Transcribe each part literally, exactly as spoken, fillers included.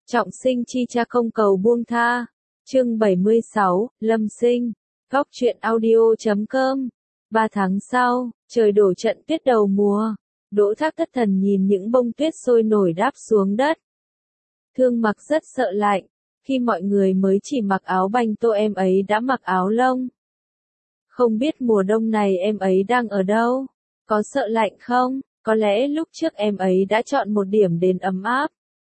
Trọng sinh chi cha không cầu buông tha. Chương bảy mươi sáu, Lâm Sinh. Góc truyện audio chấm com. Ba tháng sau, trời đổ trận tuyết đầu mùa. Đỗ Thác thất thần nhìn những bông tuyết sôi nổi đáp xuống đất. Thương Mặc rất sợ lạnh. Khi mọi người mới chỉ mặc áo banh tô em ấy đã mặc áo lông. Không biết mùa đông này em ấy đang ở đâu? Có sợ lạnh không? Có lẽ lúc trước em ấy đã chọn một điểm đến ấm áp.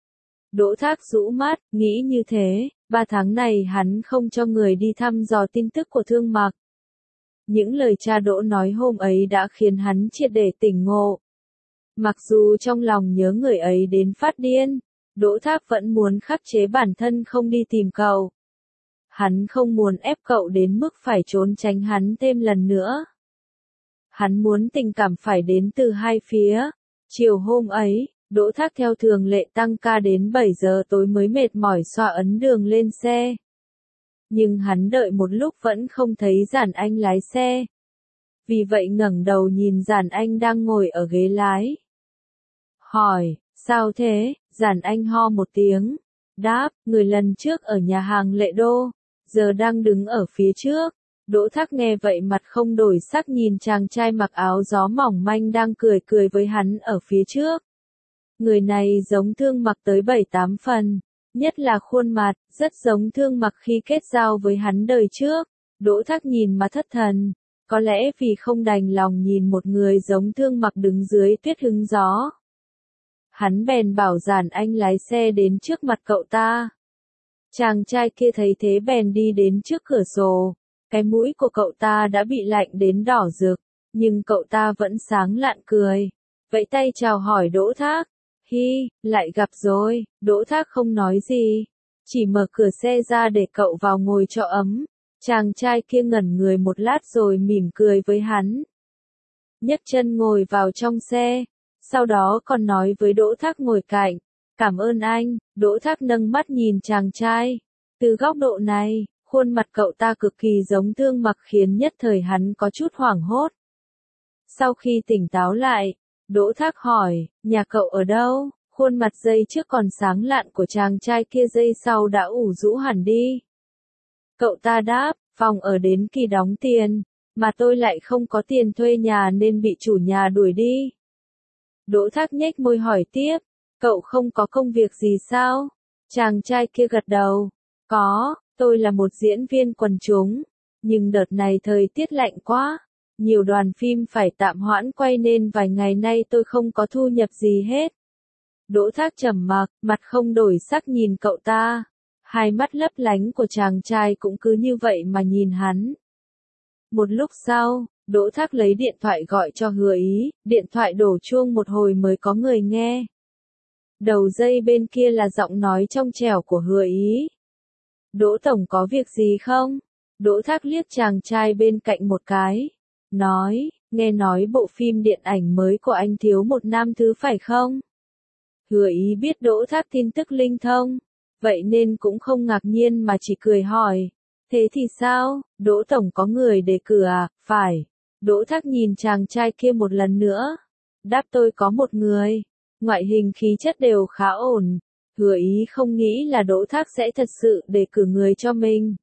Đỗ Thác rũ mắt, nghĩ như thế, ba tháng này hắn không cho người đi thăm dò tin tức của Thương Mặc. Những lời cha Đỗ nói hôm ấy đã khiến hắn triệt để tỉnh ngộ. Mặc dù trong lòng nhớ người ấy đến phát điên, Đỗ Thác vẫn muốn khắc chế bản thân không đi tìm cậu. Hắn không muốn ép cậu đến mức phải trốn tránh hắn thêm lần nữa. Hắn muốn tình cảm phải đến từ hai phía. Chiều hôm ấy, Đỗ Thác theo thường lệ tăng ca đến bảy giờ tối mới mệt mỏi xoa ấn đường lên xe. Nhưng hắn đợi một lúc vẫn không thấy Giản Anh lái xe. Vì vậy ngẩng đầu nhìn Giản Anh đang ngồi ở ghế lái. Hỏi, sao thế? Giản Anh ho một tiếng. Đáp, người lần trước ở nhà hàng Lệ Đô, giờ đang đứng ở phía trước. Đỗ Thác nghe vậy mặt không đổi sắc nhìn chàng trai mặc áo gió mỏng manh đang cười cười với hắn ở phía trước. Người này giống Thương Mặc tới bảy tám phần, nhất là khuôn mặt, rất giống Thương Mặc khi kết giao với hắn đời trước. Đỗ Thác nhìn mà thất thần, có lẽ vì không đành lòng nhìn một người giống Thương Mặc đứng dưới tuyết hứng gió. Hắn bèn bảo Giản Anh lái xe đến trước mặt cậu ta. Chàng trai kia thấy thế bèn đi đến trước cửa sổ. Cái mũi của cậu ta đã bị lạnh đến đỏ rực, nhưng cậu ta vẫn sáng lạn cười. Vẫy tay chào hỏi Đỗ Thác. Hi, lại gặp rồi. Đỗ Thác không nói gì, chỉ mở cửa xe ra để cậu vào ngồi cho ấm. Chàng trai kia ngẩn người một lát rồi mỉm cười với hắn. Nhấc chân ngồi vào trong xe, sau đó còn nói với Đỗ Thác ngồi cạnh. Cảm ơn anh. Đỗ Thác nâng mắt nhìn chàng trai. Từ góc độ này, khuôn mặt cậu ta cực kỳ giống Thương Mặc khiến nhất thời hắn có chút hoảng hốt. Sau khi tỉnh táo lại, Đỗ Thác hỏi, nhà cậu ở đâu? Khuôn mặt giây trước còn sáng lạn của chàng trai kia giây sau đã ủ rũ hẳn đi. Cậu ta đáp, phòng ở đến kỳ đóng tiền, mà tôi lại không có tiền thuê nhà nên bị chủ nhà đuổi đi. Đỗ Thác nhếch môi hỏi tiếp, cậu không có công việc gì sao? Chàng trai kia gật đầu, có. Tôi là một diễn viên quần chúng, nhưng đợt này thời tiết lạnh quá, nhiều đoàn phim phải tạm hoãn quay nên vài ngày nay tôi không có thu nhập gì hết. Đỗ Thác trầm mặc, mặt không đổi sắc nhìn cậu ta, hai mắt lấp lánh của chàng trai cũng cứ như vậy mà nhìn hắn. Một lúc sau, Đỗ Thác lấy điện thoại gọi cho Hứa Ý, điện thoại đổ chuông một hồi mới có người nghe. Đầu dây bên kia là giọng nói trong trẻo của Hứa Ý. Đỗ tổng có việc gì không? Đỗ Thác liếc chàng trai bên cạnh một cái. Nói, nghe nói bộ phim điện ảnh mới của anh thiếu một nam thứ phải không? Hứa Ý biết Đỗ Thác tin tức linh thông, vậy nên cũng không ngạc nhiên mà chỉ cười hỏi. Thế thì sao? Đỗ tổng có người đề cử à? Phải. Đỗ Thác nhìn chàng trai kia một lần nữa. Đáp tôi có một người. Ngoại hình khí chất đều khá ổn. Hứa Ý không nghĩ là Đỗ Thác sẽ thật sự đề cử người cho mình.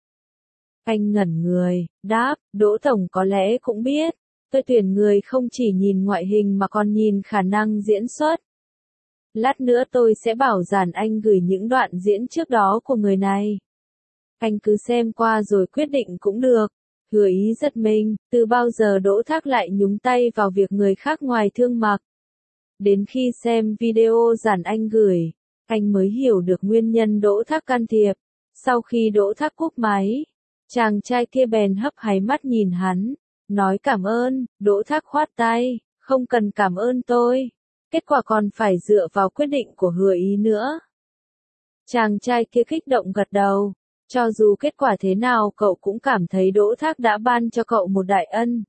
Anh ngẩn người, đáp, Đỗ tổng có lẽ cũng biết, tôi tuyển người không chỉ nhìn ngoại hình mà còn nhìn khả năng diễn xuất. Lát nữa tôi sẽ bảo Giản Anh gửi những đoạn diễn trước đó của người này. Anh cứ xem qua rồi quyết định cũng được. Hứa Ý giật mình, từ bao giờ Đỗ Thác lại nhúng tay vào việc người khác ngoài Thương Mặc. Đến khi xem video Giản Anh gửi, anh mới hiểu được nguyên nhân Đỗ Thác can thiệp. Sau khi Đỗ Thác cúp máy, chàng trai kia bèn hấp háy mắt nhìn hắn, nói cảm ơn. Đỗ Thác khoát tay, không cần cảm ơn tôi. Kết quả còn phải dựa vào quyết định của Hứa Ý nữa. Chàng trai kia kích động gật đầu, cho dù kết quả thế nào cậu cũng cảm thấy Đỗ Thác đã ban cho cậu một đại ân.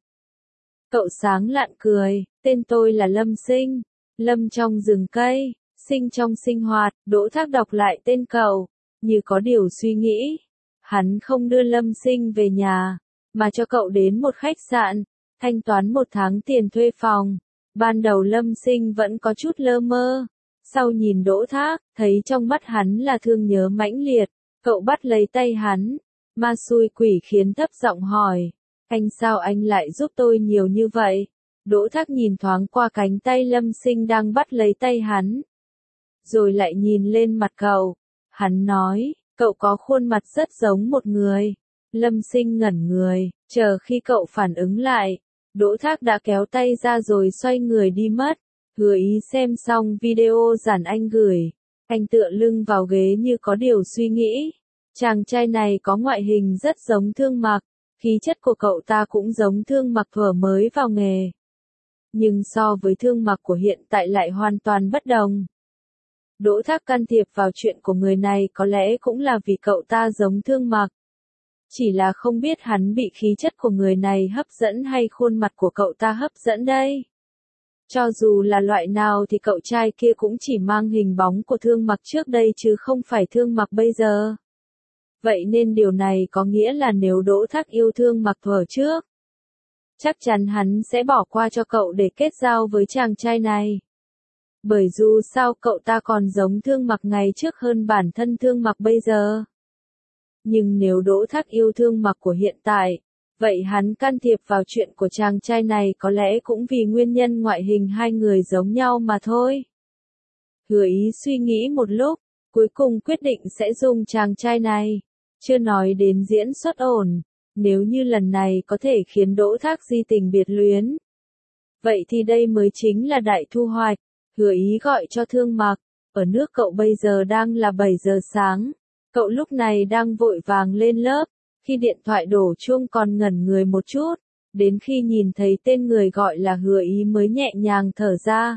Cậu sáng lạn cười, tên tôi là Lâm Sinh, Lâm trong rừng cây. Sinh trong sinh hoạt. Đỗ Thác đọc lại tên cậu, như có điều suy nghĩ. Hắn không đưa Lâm Sinh về nhà, mà cho cậu đến một khách sạn, thanh toán một tháng tiền thuê phòng. Ban đầu Lâm Sinh vẫn có chút lơ mơ, sau nhìn Đỗ Thác, thấy trong mắt hắn là thương nhớ mãnh liệt, cậu bắt lấy tay hắn, ma xui quỷ khiến thấp giọng hỏi, anh sao anh lại giúp tôi nhiều như vậy? Đỗ Thác nhìn thoáng qua cánh tay Lâm Sinh đang bắt lấy tay hắn, rồi lại nhìn lên mặt cậu, hắn nói, cậu có khuôn mặt rất giống một người. Lâm Sinh ngẩn người, chờ khi cậu phản ứng lại, Đỗ Thác đã kéo tay ra rồi xoay người đi mất. Hứa Ý xem xong video giản anh gửi, anh tựa lưng vào ghế như có điều suy nghĩ. Chàng trai này có ngoại hình rất giống Thương Mặc, khí chất của cậu ta cũng giống Thương Mặc thuở mới vào nghề. Nhưng so với Thương Mặc của hiện tại lại hoàn toàn bất đồng. Đỗ Thác can thiệp vào chuyện của người này có lẽ cũng là vì cậu ta giống Thương Mặc. Chỉ là không biết hắn bị khí chất của người này hấp dẫn hay khuôn mặt của cậu ta hấp dẫn đây. Cho dù là loại nào thì cậu trai kia cũng chỉ mang hình bóng của Thương Mặc trước đây chứ không phải Thương Mặc bây giờ. Vậy nên điều này có nghĩa là nếu Đỗ Thác yêu Thương Mặc thuở trước, chắc chắn hắn sẽ bỏ qua cho cậu để kết giao với chàng trai này. Bởi dù sao cậu ta còn giống Thương Mặc ngày trước hơn bản thân Thương Mặc bây giờ. Nhưng nếu Đỗ Thác yêu Thương Mặc của hiện tại, vậy hắn can thiệp vào chuyện của chàng trai này có lẽ cũng vì nguyên nhân ngoại hình hai người giống nhau mà thôi. Hứa Ý suy nghĩ một lúc, cuối cùng quyết định sẽ dùng chàng trai này. Chưa nói đến diễn xuất ổn, nếu như lần này có thể khiến Đỗ Thác di tình biệt luyến. Vậy thì đây mới chính là đại thu hoạch. Hứa Ý gọi cho Thương Mặc, ở nước cậu bây giờ đang là bảy giờ sáng. Cậu lúc này đang vội vàng lên lớp, khi điện thoại đổ chuông còn ngẩn người một chút, đến khi nhìn thấy tên người gọi là Hứa Ý mới nhẹ nhàng thở ra.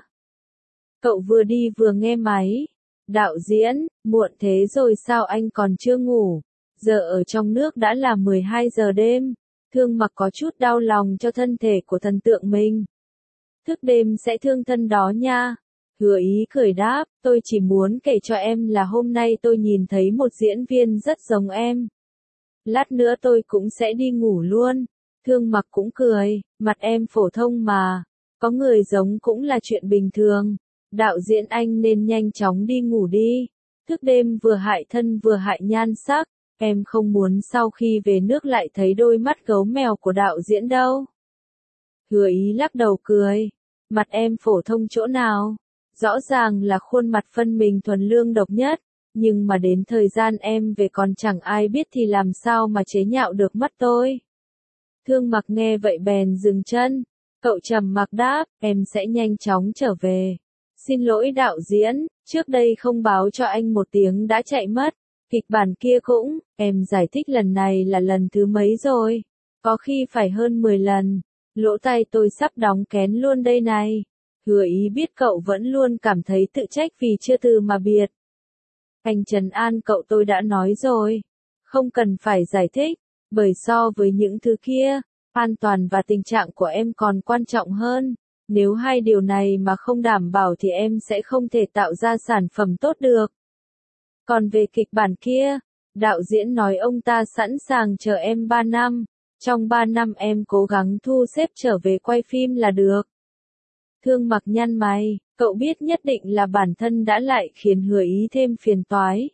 Cậu vừa đi vừa nghe máy. Đạo diễn, muộn thế rồi sao anh còn chưa ngủ? Giờ ở trong nước đã là mười hai giờ đêm. Thương Mặc có chút đau lòng cho thân thể của thần tượng mình. Thức đêm sẽ thương thân đó nha. Hứa Ý cười đáp, tôi chỉ muốn kể cho em là hôm nay tôi nhìn thấy một diễn viên rất giống em. Lát nữa tôi cũng sẽ đi ngủ luôn. Thương Mặc cũng cười, mặt em phổ thông mà. Có người giống cũng là chuyện bình thường. Đạo diễn anh nên nhanh chóng đi ngủ đi. Thức đêm vừa hại thân vừa hại nhan sắc. Em không muốn sau khi về nước lại thấy đôi mắt gấu mèo của đạo diễn đâu. Hứa Ý lắc đầu cười. Mặt em phổ thông chỗ nào? Rõ ràng là khuôn mặt phân mình thuần lương độc nhất, nhưng mà đến thời gian em về còn chẳng ai biết thì làm sao mà chế nhạo được mắt tôi. Thương Mặc nghe vậy bèn dừng chân, cậu trầm mặc đáp, em sẽ nhanh chóng trở về. Xin lỗi đạo diễn, trước đây không báo cho anh một tiếng đã chạy mất, kịch bản kia cũng, em giải thích lần này là lần thứ mấy rồi, có khi phải hơn mười lần, lỗ tai tôi sắp đóng kén luôn đây này. Hứa Ý biết cậu vẫn luôn cảm thấy tự trách vì chưa từ mà biệt. Anh trấn an cậu, tôi đã nói rồi, không cần phải giải thích, bởi so với những thứ kia, an toàn và tình trạng của em còn quan trọng hơn. Nếu hai điều này mà không đảm bảo thì em sẽ không thể tạo ra sản phẩm tốt được. Còn về kịch bản kia, đạo diễn nói ông ta sẵn sàng chờ em ba năm, trong ba năm em cố gắng thu xếp trở về quay phim là được. Thương Mặc nhăn mày, cậu biết nhất định là bản thân đã lại khiến Hứa Ý thêm phiền toái.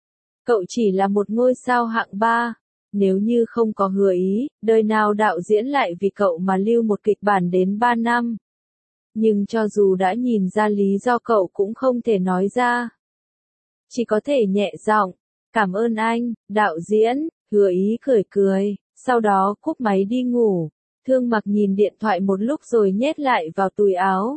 Cậu chỉ là một ngôi sao hạng ba, nếu như không có Hứa Ý, đời nào đạo diễn lại vì cậu mà lưu một kịch bản đến ba năm. Nhưng cho dù đã nhìn ra lý do cậu cũng không thể nói ra. Chỉ có thể nhẹ giọng, cảm ơn anh, đạo diễn. Hứa Ý cười cười, sau đó cúp máy đi ngủ. Thương Mặc nhìn điện thoại một lúc rồi nhét lại vào túi áo.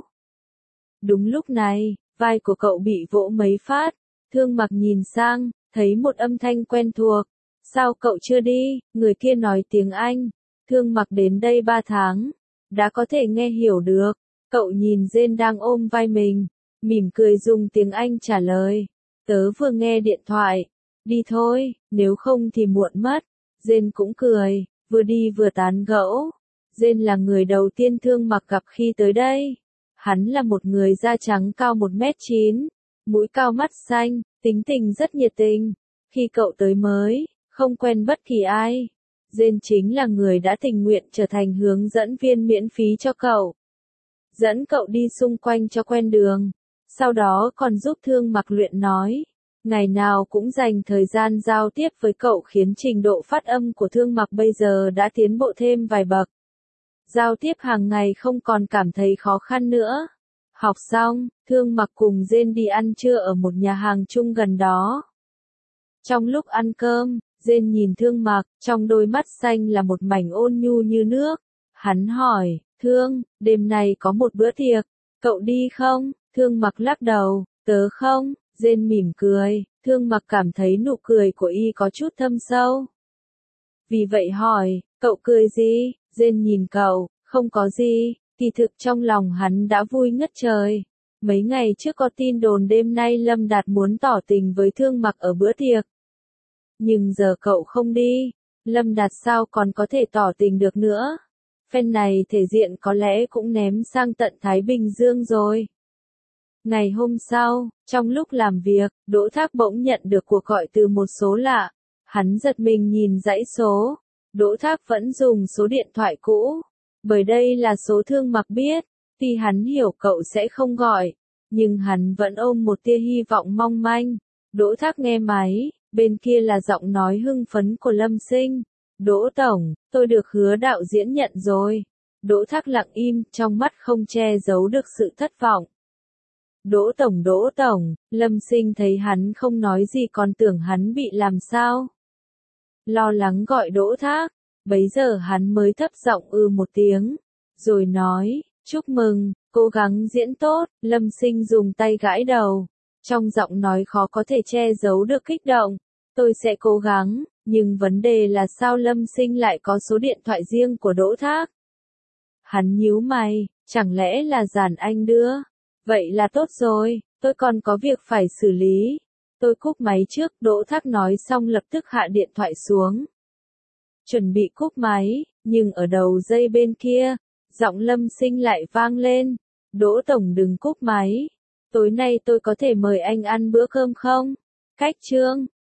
Đúng lúc này, vai của cậu bị vỗ mấy phát. Thương Mặc nhìn sang, thấy một âm thanh quen thuộc. Sao cậu chưa đi? Người kia nói tiếng Anh. Thương Mặc đến đây ba tháng, đã có thể nghe hiểu được. Cậu nhìn Jane đang ôm vai mình, mỉm cười dùng tiếng Anh trả lời. Tớ vừa nghe điện thoại. Đi thôi, nếu không thì muộn mất. Jane cũng cười, vừa đi vừa tán gẫu. Jane là người đầu tiên Thương Mặc gặp khi tới đây. Hắn là một người da trắng cao một mét chín, mũi cao mắt xanh, tính tình rất nhiệt tình. Khi cậu tới mới, không quen bất kỳ ai. Jane chính là người đã tình nguyện trở thành hướng dẫn viên miễn phí cho cậu. Dẫn cậu đi xung quanh cho quen đường. Sau đó còn giúp Thương Mặc luyện nói. Ngày nào cũng dành thời gian giao tiếp với cậu khiến trình độ phát âm của Thương Mặc bây giờ đã tiến bộ thêm vài bậc. Giao tiếp hàng ngày không còn cảm thấy khó khăn nữa. Học xong, Thương Mặc cùng Jane đi ăn trưa ở một nhà hàng chung gần đó. Trong lúc ăn cơm, Jane nhìn Thương Mặc, trong đôi mắt xanh là một mảnh ôn nhu như nước. Hắn hỏi, Thương, đêm nay có một bữa tiệc, cậu đi không? Thương Mặc lắc đầu, tớ không. Jane mỉm cười, Thương Mặc cảm thấy nụ cười của y có chút thâm sâu. Vì vậy hỏi, cậu cười gì? Jane nhìn cậu, không có gì, kỳ thực trong lòng hắn đã vui ngất trời. Mấy ngày trước có tin đồn đêm nay Lâm Đạt muốn tỏ tình với Thương Mặc ở bữa tiệc. Nhưng giờ cậu không đi, Lâm Đạt sao còn có thể tỏ tình được nữa? Phen này thể diện có lẽ cũng ném sang tận Thái Bình Dương rồi. Ngày hôm sau, trong lúc làm việc, Đỗ Thác bỗng nhận được cuộc gọi từ một số lạ. Hắn giật mình nhìn dãy số. Đỗ Thác vẫn dùng số điện thoại cũ. Bởi đây là số Thương Mặc biết. Tuy hắn hiểu cậu sẽ không gọi, nhưng hắn vẫn ôm một tia hy vọng mong manh. Đỗ Thác nghe máy, bên kia là giọng nói hưng phấn của Lâm Sinh. Đỗ Tổng, tôi được Hứa đạo diễn nhận rồi. Đỗ Thác lặng im, trong mắt không che giấu được sự thất vọng. Đỗ Tổng Đỗ Tổng, Lâm Sinh thấy hắn không nói gì còn tưởng hắn bị làm sao. Lo lắng gọi Đỗ Thác, bấy giờ hắn mới thấp giọng ư một tiếng, rồi nói, chúc mừng, cố gắng diễn tốt. Lâm Sinh dùng tay gãi đầu, trong giọng nói khó có thể che giấu được kích động, tôi sẽ cố gắng, nhưng vấn đề là sao Lâm Sinh lại có số điện thoại riêng của Đỗ Thác? Hắn nhíu mày, chẳng lẽ là Giản Anh đưa? Vậy là tốt rồi, tôi còn có việc phải xử lý. Tôi cúp máy trước, Đỗ Thác nói xong lập tức hạ điện thoại xuống. Chuẩn bị cúp máy, nhưng ở đầu dây bên kia, giọng Lâm Sinh lại vang lên. Đỗ Tổng đừng cúp máy. Tối nay tôi có thể mời anh ăn bữa cơm không? Cách chương.